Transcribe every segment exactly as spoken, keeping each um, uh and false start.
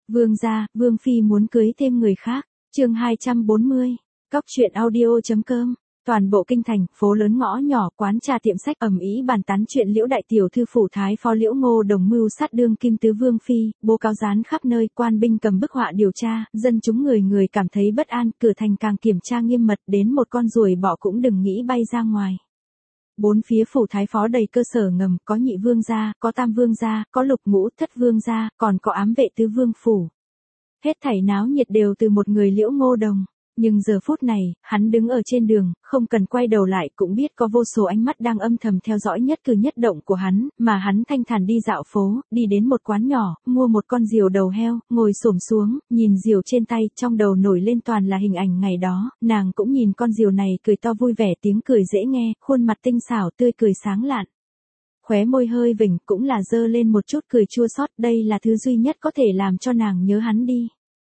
Vương gia, Vương phi muốn cưới thêm người khác. Chương hai trăm bốn mươi. Cóc truyện audio.com. Toàn bộ kinh thành, phố lớn ngõ nhỏ, quán trà tiệm sách ầm ĩ bàn tán chuyện Liễu đại tiểu thư phủ thái phó Liễu Ngô Đồng mưu sát đương kim tứ vương phi, bố cáo dán khắp nơi, quan binh cầm bức họa điều tra, dân chúng người người cảm thấy bất an, cửa thành càng kiểm tra nghiêm mật, đến một con ruồi bọ cũng đừng nghĩ bay ra ngoài. Bốn phía phủ thái phó đầy cơ sở ngầm, có nhị vương gia, có tam vương gia, có lục ngũ thất vương gia, còn có ám vệ tứ vương phủ. Hết thảy náo nhiệt đều từ một người Liễu Ngô Đồng. Nhưng giờ phút này, hắn đứng ở trên đường, không cần quay đầu lại cũng biết có vô số ánh mắt đang âm thầm theo dõi nhất cử nhất động của hắn, mà hắn thanh thản đi dạo phố, đi đến một quán nhỏ, mua một con diều đầu heo, ngồi xổm xuống, nhìn diều trên tay, trong đầu nổi lên toàn là hình ảnh ngày đó, nàng cũng nhìn con diều này cười to vui vẻ, tiếng cười dễ nghe, khuôn mặt tinh xảo tươi cười sáng lạn. Khóe môi hơi vểnh cũng là dơ lên một chút cười chua xót, đây là thứ duy nhất có thể làm cho nàng nhớ hắn đi.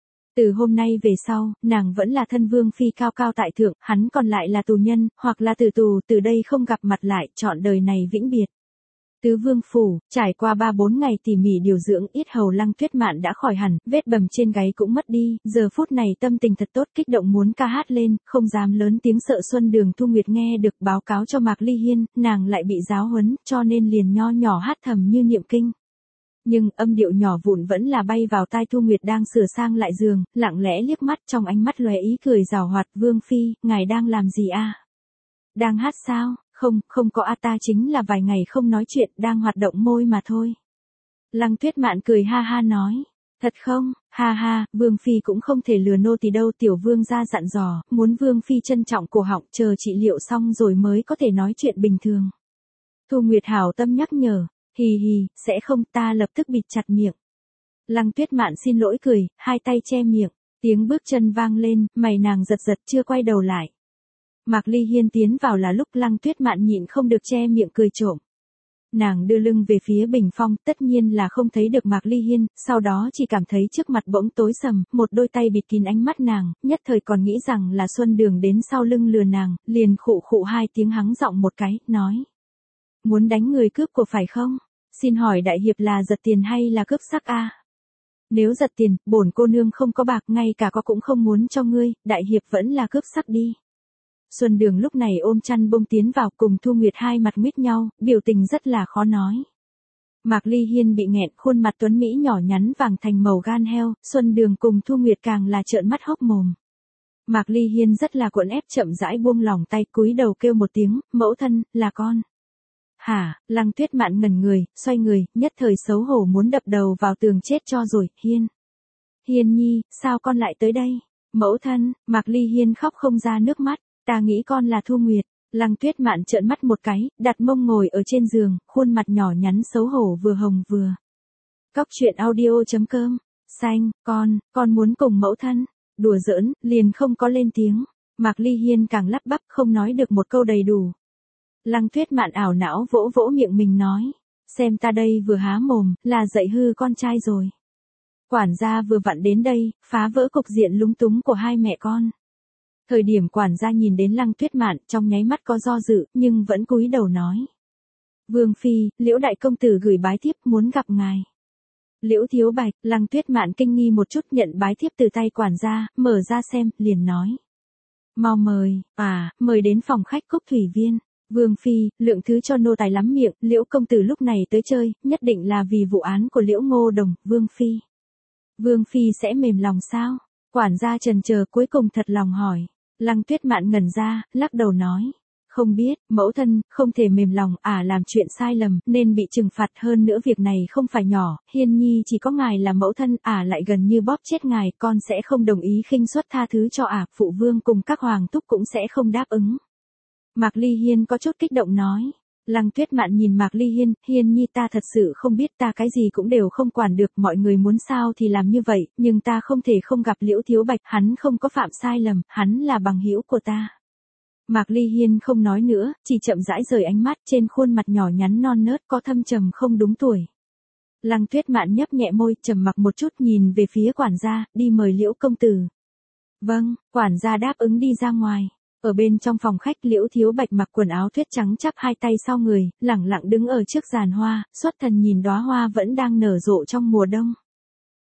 Từ hôm nay về sau, nàng vẫn là thân vương phi cao cao tại thượng, hắn còn lại là tù nhân, hoặc là tử tù, từ đây không gặp mặt lại, trọn đời này vĩnh biệt. Tứ vương phủ, trải qua ba bốn ngày tỉ mỉ điều dưỡng, yết hầu Lăng Tuyết Mạn đã khỏi hẳn, vết bầm trên gáy cũng mất đi, giờ phút này tâm tình thật tốt, kích động muốn ca hát lên, không dám lớn tiếng sợ Xuân Đường Thu Nguyệt nghe được, báo cáo cho Mạc Ly Hiên, nàng lại bị giáo huấn, cho nên liền nho nhỏ hát thầm như niệm kinh. Nhưng âm điệu nhỏ vụn vẫn là bay vào tai Thu Nguyệt đang sửa sang lại giường, lặng lẽ liếc mắt, trong ánh mắt lóe ý cười giảo hoạt. Vương phi, ngài đang làm gì a? Đang hát sao? Không, không có a, ta chính là vài ngày không nói chuyện, đang hoạt động môi mà thôi. Lăng Tuyết Mạn cười ha ha nói. Thật không? Ha ha, Vương phi cũng không thể lừa nô tỳ đâu, tiểu vương gia dặn dò, muốn Vương phi trân trọng cổ họng, chờ trị liệu xong rồi mới có thể nói chuyện bình thường. Thu Nguyệt hảo tâm nhắc nhở. Hì hì, sẽ không, ta lập tức bịt chặt miệng. Lăng Tuyết Mạn xin lỗi cười, hai tay che miệng, tiếng bước chân vang lên, mày nàng giật giật chưa quay đầu lại. Mạc Ly Hiên tiến vào là lúc Lăng Tuyết Mạn nhịn không được che miệng cười trộm. Nàng đưa lưng về phía bình phong, tất nhiên là không thấy được Mạc Ly Hiên, sau đó chỉ cảm thấy trước mặt bỗng tối sầm, một đôi tay bịt kín ánh mắt nàng, nhất thời còn nghĩ rằng là Xuân Đường đến sau lưng lừa nàng, liền khụ khụ hai tiếng hắng giọng một cái, nói. Muốn đánh người cướp của phải không? Xin hỏi đại hiệp là giật tiền hay là cướp sắc a? Nếu giật tiền, bổn cô nương không có bạc, ngay cả có cũng không muốn cho ngươi, đại hiệp vẫn là cướp sắc đi. Xuân Đường lúc này ôm chăn bông tiến vào, cùng Thu Nguyệt hai mặt nguyết nhau, biểu tình rất là khó nói. Mạc Ly Hiên bị nghẹn, khuôn mặt tuấn mỹ nhỏ nhắn vàng thành màu gan heo, Xuân Đường cùng Thu Nguyệt càng là trợn mắt hốc mồm. Mạc Ly Hiên rất là cuộn ép, chậm rãi buông lỏng tay, cúi đầu kêu một tiếng, mẫu thân, là con. Hả? Lăng Tuyết Mạn ngẩn người, xoay người, nhất thời xấu hổ muốn đập đầu vào tường chết cho rồi. Hiên. Hiên nhi, sao con lại tới đây? Mẫu thân. Mạc Ly Hiên khóc không ra nước mắt, ta nghĩ con là Thu Nguyệt. Lăng Tuyết Mạn trợn mắt một cái, đặt mông ngồi ở trên giường, khuôn mặt nhỏ nhắn xấu hổ vừa hồng vừa. Cóc truyện audio.com. Xanh, con, con muốn cùng mẫu thân. Đùa giỡn, liền không có lên tiếng. Mạc Ly Hiên càng lắp bắp không nói được một câu đầy đủ. Lăng Tuyết Mạn ảo não vỗ vỗ miệng mình nói, xem ta đây vừa há mồm, là dạy hư con trai rồi. Quản gia vừa vặn đến đây, phá vỡ cục diện lúng túng của hai mẹ con. Thời điểm quản gia nhìn đến Lăng Tuyết Mạn, trong nháy mắt có do dự, nhưng vẫn cúi đầu nói. Vương phi, Liễu đại công tử gửi bái thiếp muốn gặp ngài. Liễu thiếu bạch, Lăng Tuyết Mạn kinh nghi một chút, nhận bái thiếp từ tay quản gia, mở ra xem, liền nói. Mau mời, à, mời đến phòng khách Cúc Thủy Viên. Vương phi, lượng thứ cho nô tài lắm miệng, Liễu công tử lúc này tới chơi, nhất định là vì vụ án của Liễu Ngô Đồng. Vương phi. Vương phi sẽ mềm lòng sao? Quản gia trần chờ cuối cùng thật lòng hỏi. Lăng Tuyết Mạn ngẩn ra, lắc đầu nói. Không biết, mẫu thân, không thể mềm lòng, à làm chuyện sai lầm, nên bị trừng phạt, hơn nữa việc này không phải nhỏ, Hiên nhi chỉ có ngài là mẫu thân, à lại gần như bóp chết ngài, con sẽ không đồng ý khinh suất tha thứ cho ả, phụ vương cùng các hoàng thúc cũng sẽ không đáp ứng. Mạc Ly Hiên có chút kích động nói. Lăng Tuyết Mạn nhìn Mạc Ly Hiên, Hiên nhi ta thật sự không biết, ta cái gì cũng đều không quản được, mọi người muốn sao thì làm như vậy, nhưng ta không thể không gặp Liễu thiếu bạch, hắn không có phạm sai lầm, hắn là bằng hữu của ta. Mạc Ly Hiên không nói nữa, chỉ chậm rãi rời ánh mắt, trên khuôn mặt nhỏ nhắn non nớt có thâm trầm không đúng tuổi. Lăng Tuyết Mạn nhấp nhẹ môi, trầm mặc một chút, nhìn về phía quản gia, đi mời Liễu công tử. Vâng, quản gia đáp ứng đi ra ngoài. Ở bên trong phòng khách, Liễu thiếu bạch mặc quần áo tuyết trắng chắp hai tay sau người, lẳng lặng đứng ở trước giàn hoa, xuất thần nhìn đóa hoa vẫn đang nở rộ trong mùa đông.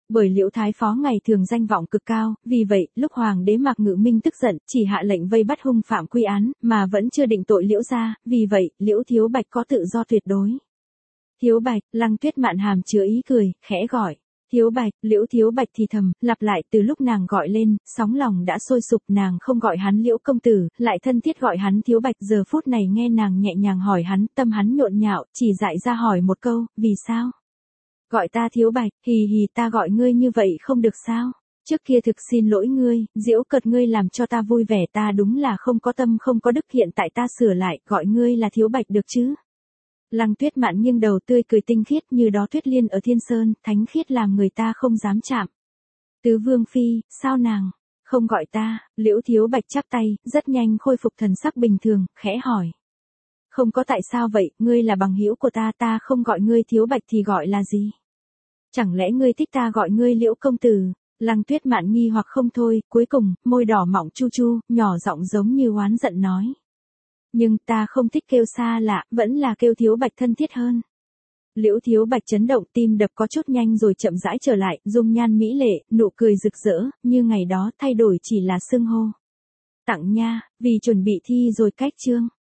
Bởi Liễu Thái Phó ngày thường danh vọng cực cao, vì vậy, lúc Hoàng đế Mạc Ngự Minh tức giận, chỉ hạ lệnh vây bắt hung phạm quy án, mà vẫn chưa định tội Liễu gia, vì vậy, Liễu Thiếu Bạch có tự do tuyệt đối. Thiếu Bạch, Lăng Tuyết Mạn hàm chứa ý cười, khẽ gọi. Thiếu Bạch, Liễu Thiếu Bạch thì thầm, lặp lại từ lúc nàng gọi lên, sóng lòng đã sôi sục, nàng không gọi hắn Liễu công tử, lại thân thiết gọi hắn Thiếu Bạch, giờ phút này nghe nàng nhẹ nhàng hỏi hắn, tâm hắn nhộn nhạo, chỉ dại ra hỏi một câu, vì sao? Gọi ta Thiếu Bạch, hì hì ta gọi ngươi như vậy không được sao? Trước kia thực xin lỗi ngươi, giễu cợt ngươi làm cho ta vui vẻ, ta đúng là không có tâm không có đức, hiện tại ta sửa lại, gọi ngươi là Thiếu Bạch được chứ? Lăng Tuyết Mạn nghiêng đầu tươi cười tinh khiết như đó tuyết liên ở thiên sơn, thánh khiết làm người ta không dám chạm. Tứ Vương Phi, sao nàng không gọi ta? Liễu Thiếu Bạch chắp tay, rất nhanh khôi phục thần sắc bình thường, khẽ hỏi. Không có tại sao vậy, ngươi là bằng hữu của ta, ta không gọi ngươi Thiếu Bạch thì gọi là gì? Chẳng lẽ ngươi thích ta gọi ngươi Liễu công tử? Lăng Tuyết Mạn nghi hoặc không thôi, cuối cùng, môi đỏ mọng chu chu, nhỏ giọng giống như oán giận nói. Nhưng ta không thích kêu xa lạ, vẫn là kêu Thiếu Bạch thân thiết hơn. Liễu Thiếu Bạch chấn động, tim đập có chút nhanh rồi chậm rãi trở lại, dung nhan mỹ lệ, nụ cười rực rỡ, như ngày đó thay đổi chỉ là xưng hô. Tặng nha, vì chuẩn bị thi rồi cách chương.